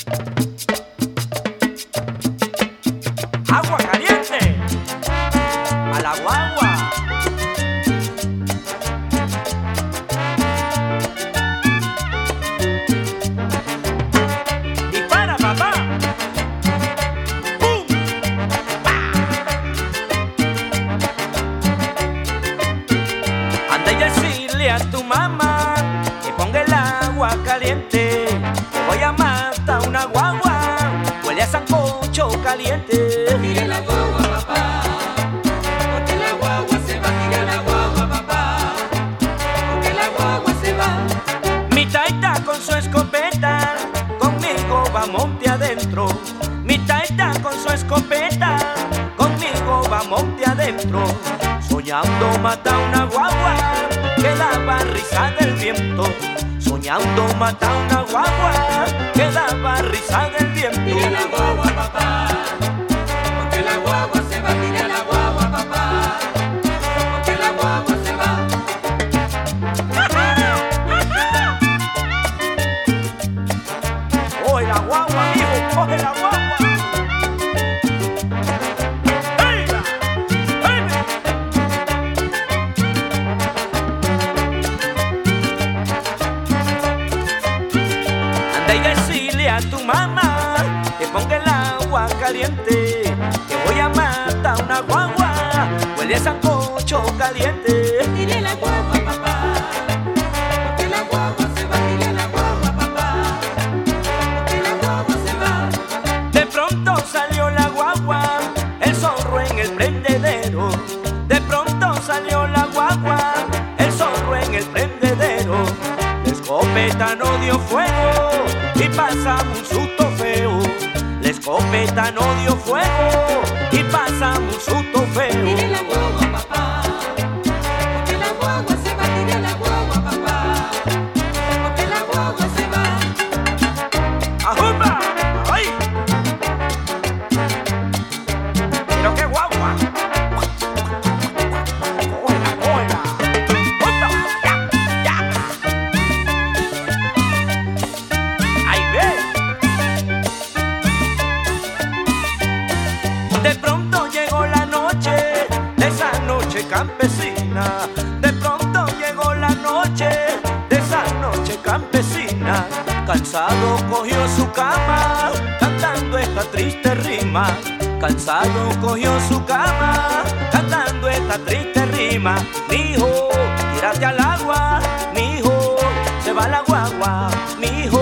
Agua caliente a la guagua. Dispara, papá. ¡Pum! ¡Pa! Anda y decirle a tu mamá que ponga el agua caliente, que voy a matar una guagua, huele a sancocho caliente. Tire la guagua, papá, porque la guagua se va. Tire la guagua, papá, porque la guagua se va. Mi taita con su escopeta, conmigo va monte adentro. Mi taita con su escopeta, conmigo va monte adentro. Soñando mata una guagua, que daba risa del viento. Soñando mata una guagua, que daba risa del viento. Tire la guagua, papá, porque la guagua se va. Tire la guagua, papá, porque la guagua se va. Coge la guagua, mijo, coge la guagua. ¡Hey! ¡Hey! Anda y decirle a tu mamá que ponga el agua caliente, que voy a matar una guagua, huele a sancocho caliente. Tire la guagua, papá, porque la guagua se va. Tire la guagua, papá, porque la guagua se va. De pronto salió la guagua, el zorro en el prendedero. De pronto salió la guagua, el zorro en el prendedero. La escopeta no dio fuego y pasamos un susto feo. La escopeta no dio fuego y pasamos un susto feo. Tire la guagua, papá, porque la guagua se va. Tire la guagua, papá, porque la guagua se va. ¡Ajupa! ¡Ay! ¡Pero qué guagua! ¡Cógela, cógela! ¡Opa! ¡Ya! ¡Ya! ¡Ahí ve! De pronto llegó la noche, esa noche campesina. De pronto llegó la noche, esa noche campesina. Cansado cogió su cama, cantando esta triste rima. Cansado cogió su cama, cantando esta triste rima. Mijo, tírate al agua, mijo, se va la guagua, mijo,